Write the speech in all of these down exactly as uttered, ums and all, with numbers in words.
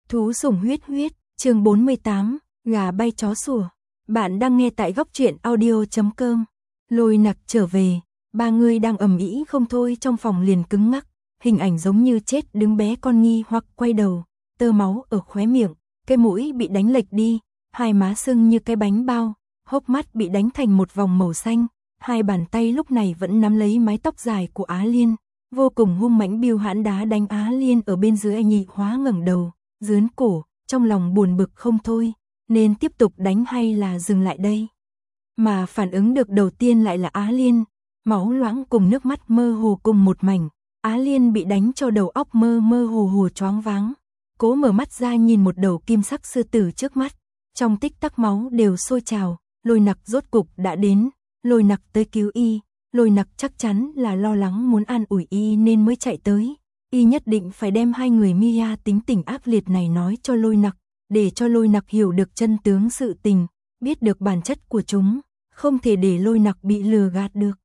Thú sủng huyết huyết, chương bốn mươi tám, gà bay chó sủa. Bạn đang nghe tại góc truyện audio chấm com. Lôi Nặc trở về, ba người đang ầm ĩ không thôi trong phòng liền cứng ngắc, hình ảnh giống như chết đứng bé con nghi hoặc quay đầu, tơ máu ở khóe miệng, cái mũi bị đánh lệch đi, hai má sưng như cái bánh bao, hốc mắt bị đánh thành một vòng màu xanh, hai bàn tay lúc này vẫn nắm lấy mái tóc dài của Á Liên, vô cùng hung mãnh biêu hãn đá đánh Á Liên ở bên dưới. Nhị Hóa ngẩng đầu, dướn cổ, trong lòng buồn bực không thôi, nên tiếp tục đánh hay là dừng lại đây? Mà phản ứng được đầu tiên lại là Á Liên, máu loãng cùng nước mắt mơ hồ cùng một mảnh, Á Liên bị đánh cho đầu óc mơ mơ hồ hồ choáng váng, cố mở mắt ra nhìn một đầu kim sắc sư tử trước mắt, trong tích tắc máu đều sôi trào. Lôi Nặc rốt cục đã đến, Lôi Nặc tới cứu y, Lôi Nặc chắc chắn là lo lắng muốn an ủi y nên mới chạy tới. Y nhất định phải đem hai người Mia tính tình ác liệt này nói cho Lôi Nặc, để cho Lôi Nặc hiểu được chân tướng sự tình, biết được bản chất của chúng, không thể để Lôi Nặc bị lừa gạt được.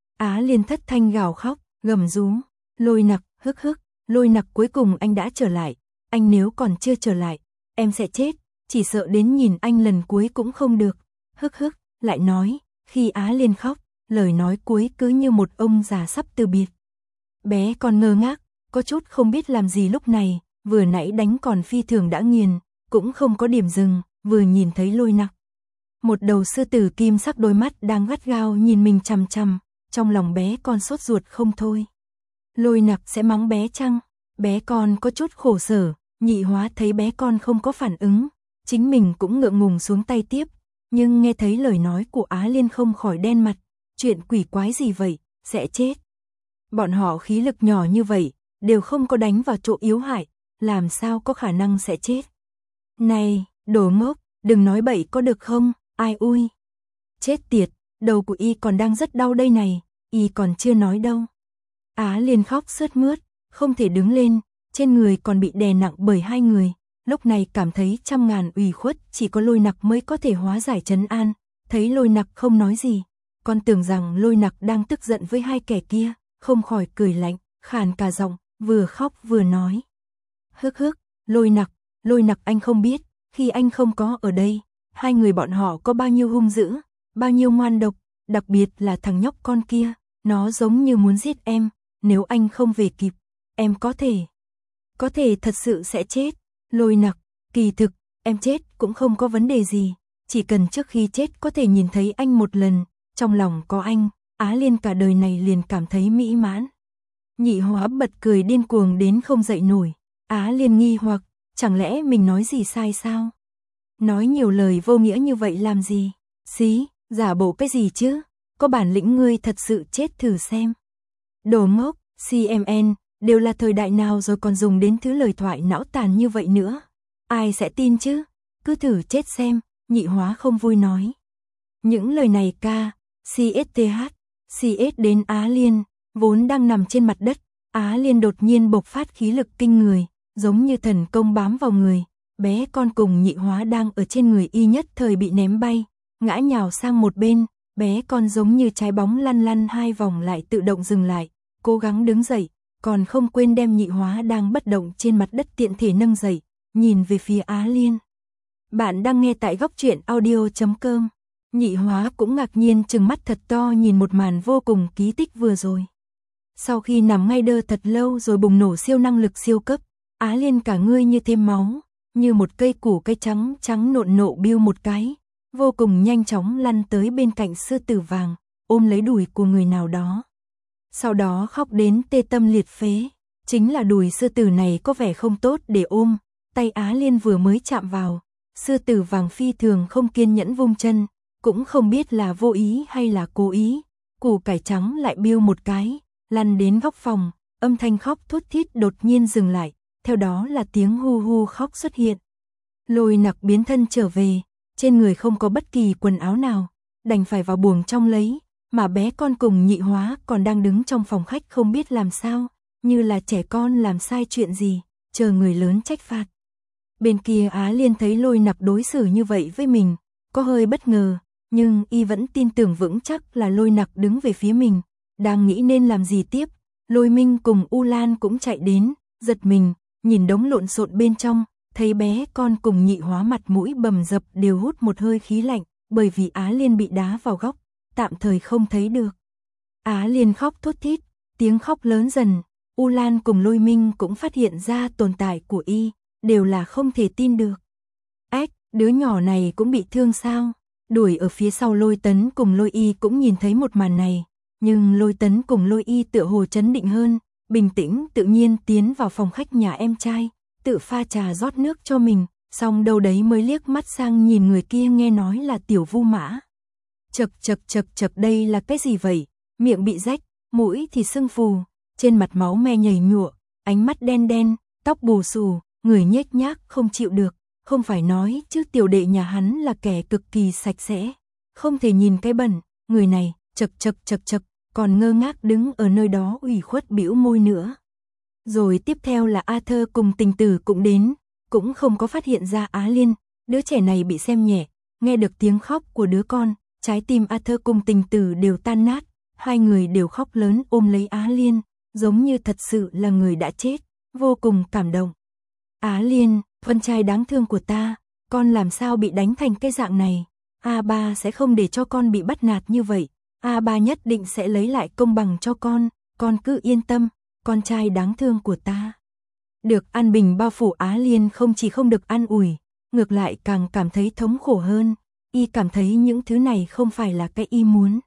Á Liên thất thanh gào khóc, gầm rú, Lôi Nặc, hức hức, Lôi Nặc cuối cùng anh đã trở lại, anh nếu còn chưa trở lại, em sẽ chết, chỉ sợ đến nhìn anh lần cuối cũng không được, hức hức, lại nói, khi Á Liên khóc, lời nói cuối cứ như một ông già sắp từ biệt. Bé còn ngơ ngác, có chút không biết làm gì lúc này, vừa nãy đánh còn phi thường đã nghiền, cũng không có điểm dừng, vừa nhìn thấy Lôi Nặc. Một đầu sư tử kim sắc đôi mắt đang gắt gao nhìn mình chằm chằm, trong lòng bé con sốt ruột không thôi. Lôi Nặc sẽ mắng bé chăng? Bé con có chút khổ sở, Nhị Hóa thấy bé con không có phản ứng, chính mình cũng ngượng ngùng xuống tay tiếp, nhưng nghe thấy lời nói của Á Liên không khỏi đen mặt, chuyện quỷ quái gì vậy, sẽ chết. Bọn họ khí lực nhỏ như vậy, đều không có đánh vào chỗ yếu hại, làm sao có khả năng sẽ chết. Này, đồ ngốc, đừng nói bậy có được không, ai ui. Chết tiệt, đầu của y còn đang rất đau đây này, y còn chưa nói đâu. Á Liên khóc sướt mướt, không thể đứng lên, trên người còn bị đè nặng bởi hai người, lúc này cảm thấy trăm ngàn ủy khuất, chỉ có Lôi Nặc mới có thể hóa giải trấn an. Thấy Lôi Nặc không nói gì, con tưởng rằng Lôi Nặc đang tức giận với hai kẻ kia, không khỏi cười lạnh, khàn cả giọng, vừa khóc vừa nói. Hức hức, Lôi Nặc, Lôi Nặc anh không biết, khi anh không có ở đây, hai người bọn họ có bao nhiêu hung dữ, bao nhiêu ngoan độc, đặc biệt là thằng nhóc con kia, nó giống như muốn giết em, nếu anh không về kịp, em có thể, có thể thật sự sẽ chết. Lôi Nặc, kỳ thực, em chết cũng không có vấn đề gì, chỉ cần trước khi chết có thể nhìn thấy anh một lần, trong lòng có anh, Á Liên cả đời này liền cảm thấy mỹ mãn. Nhị Hóa bật cười điên cuồng đến không dậy nổi, Á Liên nghi hoặc, chẳng lẽ mình nói gì sai sao? Nói nhiều lời vô nghĩa như vậy làm gì? Xí, giả bộ cái gì chứ? Có bản lĩnh ngươi thật sự chết thử xem. Đồ ngốc, xê em en, đều là thời đại nào rồi còn dùng đến thứ lời thoại não tàn như vậy nữa? Ai sẽ tin chứ? Cứ thử chết xem, Nhị Hóa không vui nói. Những lời này ca, xê ét tê hát, xê ét đến Á Liên, vốn đang nằm trên mặt đất, Á Liên đột nhiên bộc phát khí lực kinh người, giống như thần công bám vào người, bé con cùng Nhị Hóa đang ở trên người y nhất thời bị ném bay, ngã nhào sang một bên, bé con giống như trái bóng lăn lăn hai vòng lại tự động dừng lại, cố gắng đứng dậy, còn không quên đem Nhị Hóa đang bất động trên mặt đất tiện thể nâng dậy, nhìn về phía Á Liên. Bạn đang nghe tại góc truyện audio chấm com. Nhị Hóa cũng ngạc nhiên trừng mắt thật to nhìn một màn vô cùng kỳ tích vừa rồi. Sau khi nằm ngay đơ thật lâu rồi bùng nổ siêu năng lực siêu cấp, Á Liên cả người như thêm máu, như một cây củ cây trắng trắng nộn nộ biêu một cái, vô cùng nhanh chóng lăn tới bên cạnh sư tử vàng, ôm lấy đùi của người nào đó. Sau đó khóc đến tê tâm liệt phế, chính là đùi sư tử này có vẻ không tốt để ôm, tay Á Liên vừa mới chạm vào, sư tử vàng phi thường không kiên nhẫn vung chân, cũng không biết là vô ý hay là cố ý, củ cải trắng lại biêu một cái, lăn đến góc phòng, âm thanh khóc thút thít đột nhiên dừng lại, theo đó là tiếng hu hu khóc xuất hiện. Lôi Nặc biến thân trở về, trên người không có bất kỳ quần áo nào, đành phải vào buồng trong lấy, mà bé con cùng Nhị Hóa còn đang đứng trong phòng khách không biết làm sao, như là trẻ con làm sai chuyện gì, chờ người lớn trách phạt. Bên kia Á Liên thấy Lôi Nặc đối xử như vậy với mình, có hơi bất ngờ, nhưng y vẫn tin tưởng vững chắc là Lôi Nặc đứng về phía mình, đang nghĩ nên làm gì tiếp. Lôi Minh cùng U Lan cũng chạy đến, giật mình, nhìn đống lộn xộn bên trong, thấy bé con cùng Nhị Hóa mặt mũi bầm dập đều hút một hơi khí lạnh, bởi vì Á Liên bị đá vào góc, tạm thời không thấy được. Á Liên khóc thút thít, tiếng khóc lớn dần, U Lan cùng Lôi Minh cũng phát hiện ra tồn tại của y, đều là không thể tin được. Ếch, đứa nhỏ này cũng bị thương sao? Đuổi ở phía sau Lôi Tấn cùng Lôi Y cũng nhìn thấy một màn này, nhưng Lôi Tấn cùng Lôi Y tựa hồ trấn định hơn, bình tĩnh tự nhiên tiến vào phòng khách nhà em trai, tự pha trà rót nước cho mình, xong đâu đấy mới liếc mắt sang nhìn người kia nghe nói là Tiểu Vu Mã. Chật chật chật chật đây là cái gì vậy? Miệng bị rách, mũi thì sưng phù, trên mặt máu me nhầy nhụa, ánh mắt đen đen, tóc bù xù, người nhếch nhác không chịu được, không phải nói chứ tiểu đệ nhà hắn là kẻ cực kỳ sạch sẽ, không thể nhìn cái bẩn, người này, chật chật chật chật, còn ngơ ngác đứng ở nơi đó ủy khuất bĩu môi nữa. Rồi tiếp theo là A Thơ cùng Tình Tử cũng đến, cũng không có phát hiện ra Á Liên, đứa trẻ này bị xem nhẹ, nghe được tiếng khóc của đứa con, trái tim A Thơ cùng Tình Tử đều tan nát, hai người đều khóc lớn ôm lấy Á Liên, giống như thật sự là người đã chết, vô cùng cảm động. Á Liên, con trai đáng thương của ta, con làm sao bị đánh thành cái dạng này, A ba sẽ không để cho con bị bắt nạt như vậy, A ba nhất định sẽ lấy lại công bằng cho con, con cứ yên tâm, con trai đáng thương của ta. Được an bình bao phủ Á Liên không chỉ không được an ủi, ngược lại càng cảm thấy thống khổ hơn, y cảm thấy những thứ này không phải là cái y muốn.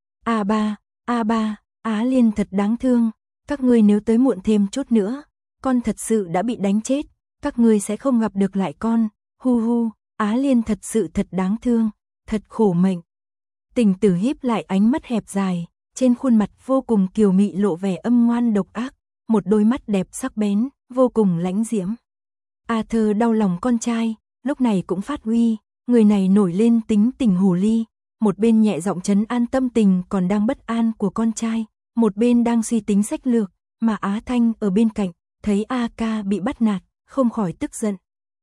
A ba, A ba, Á Liên thật đáng thương, các ngươi nếu tới muộn thêm chút nữa, con thật sự đã bị đánh chết, các ngươi sẽ không gặp được lại con, hu hu, Á Liên thật sự thật đáng thương, thật khổ mệnh. Tình Tử híp lại ánh mắt hẹp dài, trên khuôn mặt vô cùng kiều mị lộ vẻ âm ngoan độc ác, một đôi mắt đẹp sắc bén, vô cùng lãnh diễm. A Thơ đau lòng con trai, lúc này cũng phát huy, người này nổi lên tính tình hồ ly, một bên nhẹ giọng trấn an tâm tình còn đang bất an của con trai, một bên đang suy tính sách lược, mà Á Thanh ở bên cạnh, thấy A ca bị bắt nạt, không khỏi tức giận.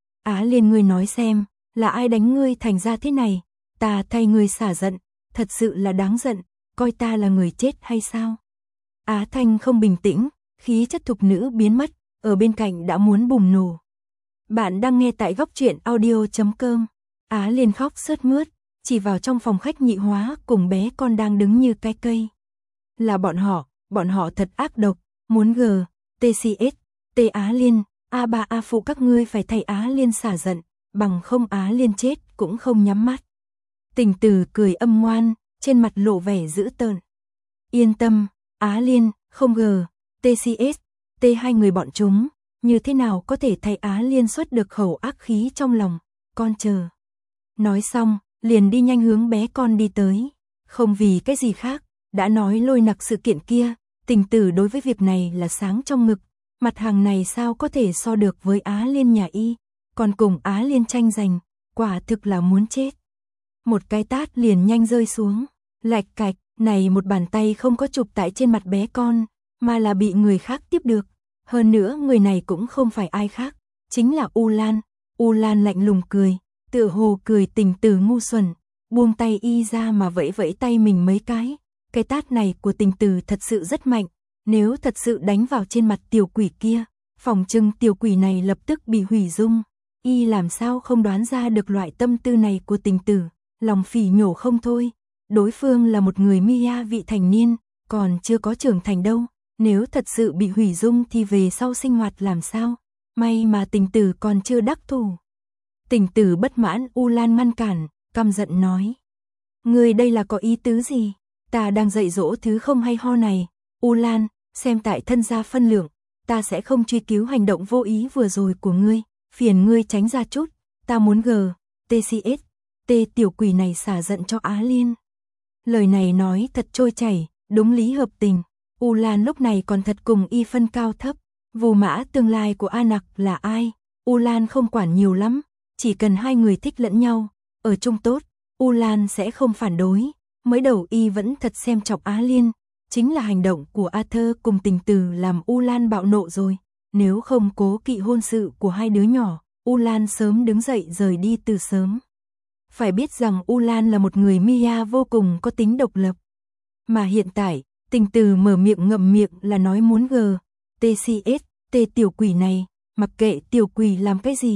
Á Liên ngươi nói xem, là ai đánh ngươi thành ra thế này, ta thay ngươi xả giận, thật sự là đáng giận, coi ta là người chết hay sao? Á Thanh không bình tĩnh, khí chất thục nữ biến mất, ở bên cạnh đã muốn bùng nổ. Bạn đang nghe tại góc truyện audio chấm com. Á Liên khóc sướt mướt, chỉ vào trong phòng khách Nhị Hóa cùng bé con đang đứng như cái cây. Là bọn họ, bọn họ thật ác độc, muốn g, tê xê ét, t Á Liên, A ba A phụ các ngươi phải thay Á Liên xả giận, bằng không Á Liên chết cũng không nhắm mắt. Tình Tử cười âm ngoan, trên mặt lộ vẻ dữ tợn. Yên tâm, Á Liên, không g, tê xê ét, t hai người bọn chúng, như thế nào có thể thay Á Liên xuất được khẩu ác khí trong lòng, con chờ. Nói xong, liền đi nhanh hướng bé con đi tới, không vì cái gì khác, đã nói Lôi Nặc sự kiện kia, Tình Tử đối với việc này là sáng trong ngực, mặt hàng này sao có thể so được với Á Liên nhà y, còn cùng Á Liên tranh giành, quả thực là muốn chết. Một cái tát liền nhanh rơi xuống, lạch cạch, này một bàn tay không có chụp tại trên mặt bé con, mà là bị người khác tiếp được, hơn nữa người này cũng không phải ai khác, chính là U Lan. U Lan lạnh lùng cười, tựa hồ cười Tình Tử ngu xuẩn, buông tay y ra mà vẫy vẫy tay mình mấy cái, cái tát này của Tình Tử thật sự rất mạnh, nếu thật sự đánh vào trên mặt tiểu quỷ kia, phòng trừng tiểu quỷ này lập tức bị hủy dung, y làm sao không đoán ra được loại tâm tư này của Tình Tử, lòng phỉ nhổ không thôi, đối phương là một người Mia vị thành niên, còn chưa có trưởng thành đâu, nếu thật sự bị hủy dung thì về sau sinh hoạt làm sao, may mà Tình Tử còn chưa đắc thủ. Tình Tử bất mãn U Lan ngăn cản, căm giận nói. Ngươi đây là có ý tứ gì? Ta đang dạy dỗ thứ không hay ho này. U Lan, xem tại thân gia phân lượng, ta sẽ không truy cứu hành động vô ý vừa rồi của ngươi, phiền ngươi tránh ra chút, ta muốn g, tê xê ét, t tiểu quỷ này xả giận cho Á Liên. Lời này nói thật trôi chảy, đúng lý hợp tình, U Lan lúc này còn thật cùng y phân cao thấp, Vu Mã tương lai của A Nặc là ai, U Lan không quản nhiều lắm, chỉ cần hai người thích lẫn nhau, ở chung tốt, U Lan sẽ không phản đối, mới đầu y vẫn thật xem trọng Á Liên, chính là hành động của A Thơ cùng Tình Tử làm U Lan bạo nộ rồi, nếu không cố kỵ hôn sự của hai đứa nhỏ, U Lan sớm đứng dậy rời đi từ sớm. Phải biết rằng U Lan là một người Mia vô cùng có tính độc lập, mà hiện tại, Tình Tử mở miệng ngậm miệng là nói muốn g, tê xê ét, t tiểu quỷ này, mặc kệ tiểu quỷ làm cái gì,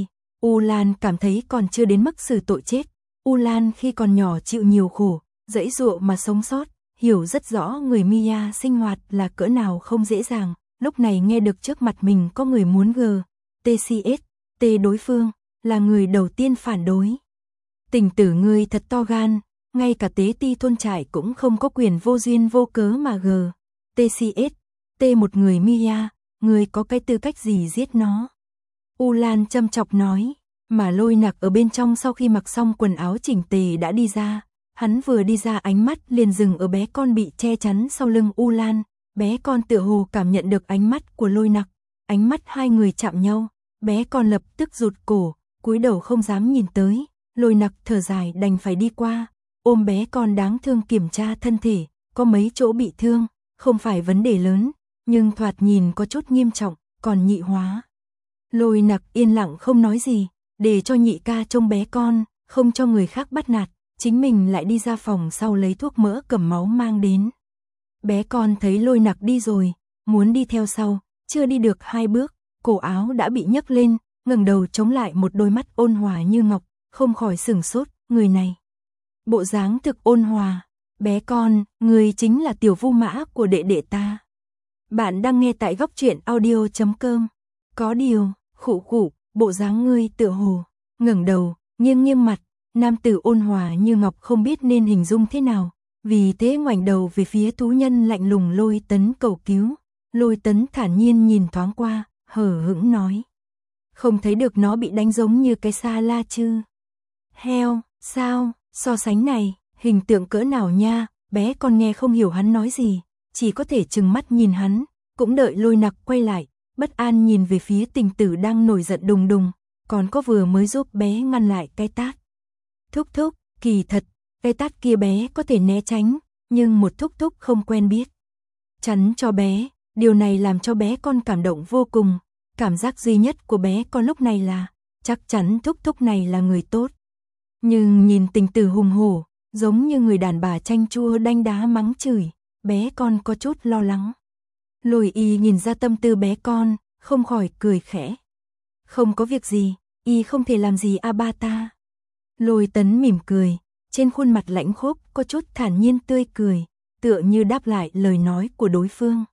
U Lan cảm thấy còn chưa đến mức xử tội chết. U Lan khi còn nhỏ chịu nhiều khổ, dẫy dụa mà sống sót, hiểu rất rõ người Mia sinh hoạt là cỡ nào không dễ dàng. Lúc này nghe được trước mặt mình có người muốn gờ tê xê ét tê đối phương, là người đầu tiên phản đối. Tình tử ngươi thật to gan, ngay cả tế ti thôn trại cũng không có quyền vô duyên vô cớ mà gờ tê xê ét tê một người Mia, ngươi có cái tư cách gì giết nó? U Lan châm chọc nói, mà Lôi Nặc ở bên trong sau khi mặc xong quần áo chỉnh tề đã đi ra. Hắn vừa đi ra ánh mắt liền dừng ở bé con bị che chắn sau lưng U Lan. Bé con tựa hồ cảm nhận được ánh mắt của Lôi Nặc, ánh mắt hai người chạm nhau, bé con lập tức rụt cổ, cúi đầu không dám nhìn tới. Lôi Nặc thở dài đành phải đi qua, ôm bé con đáng thương kiểm tra thân thể, có mấy chỗ bị thương, không phải vấn đề lớn, nhưng thoạt nhìn có chút nghiêm trọng, còn Nhị Hóa. Lôi Nặc yên lặng không nói gì, để cho Nhị ca trông bé con, không cho người khác bắt nạt, chính mình lại đi ra phòng sau lấy thuốc mỡ cầm máu mang đến. Bé con thấy Lôi Nặc đi rồi, muốn đi theo sau, chưa đi được hai bước, cổ áo đã bị nhấc lên, ngẩng đầu chống lại một đôi mắt ôn hòa như ngọc, không khỏi sửng sốt, người này. Bộ dáng thực ôn hòa, bé con, người chính là tiểu vu mã của đệ đệ ta. Bạn đang nghe tại góc truyện audio chấm com. Có điều, khụ khụ, bộ dáng ngươi tựa hồ, ngẩng đầu, nghiêng nghiêng mặt, nam tử ôn hòa như ngọc không biết nên hình dung thế nào, vì thế ngoảnh đầu về phía thú nhân lạnh lùng Lôi Tấn cầu cứu. Lôi Tấn thản nhiên nhìn thoáng qua, hờ hững nói, không thấy được nó bị đánh giống như cái sa la chứ? Heo, sao, so sánh này, hình tượng cỡ nào nha? Bé con nghe không hiểu hắn nói gì, chỉ có thể trừng mắt nhìn hắn, cũng đợi Lôi Nặc quay lại, bất an nhìn về phía Tình Tử đang nổi giận đùng đùng, còn có vừa mới giúp bé ngăn lại cái tát. Thúc thúc, kỳ thật, cái tát kia bé có thể né tránh, nhưng một thúc thúc không quen biết chắn cho bé, điều này làm cho bé con cảm động vô cùng. Cảm giác duy nhất của bé con lúc này là, chắc chắn thúc thúc này là người tốt. Nhưng nhìn Tình Tử hùng hổ, giống như người đàn bà chanh chua đanh đá mắng chửi, bé con có chút lo lắng. Lôi Y nhìn ra tâm tư bé con, không khỏi cười khẽ. Không có việc gì, Y không thể làm gì a ba ta. Lôi Tấn mỉm cười, trên khuôn mặt lãnh khốc có chút thản nhiên tươi cười, tựa như đáp lại lời nói của đối phương.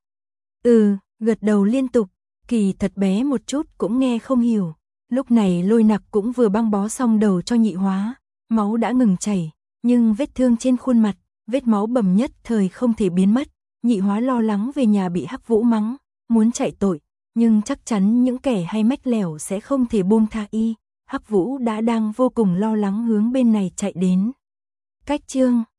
Ừ, gật đầu liên tục, kỳ thật bé một chút cũng nghe không hiểu. Lúc này Lôi Nặc cũng vừa băng bó xong đầu cho Nhị Hóa, máu đã ngừng chảy, nhưng vết thương trên khuôn mặt, vết máu bầm nhất thời không thể biến mất. Nhị Hóa lo lắng về nhà bị Hắc Vũ mắng, muốn chạy tội, nhưng chắc chắn những kẻ hay mách lẻo sẽ không thể buông tha y. Hắc Vũ đã đang vô cùng lo lắng hướng bên này chạy đến. Cách chương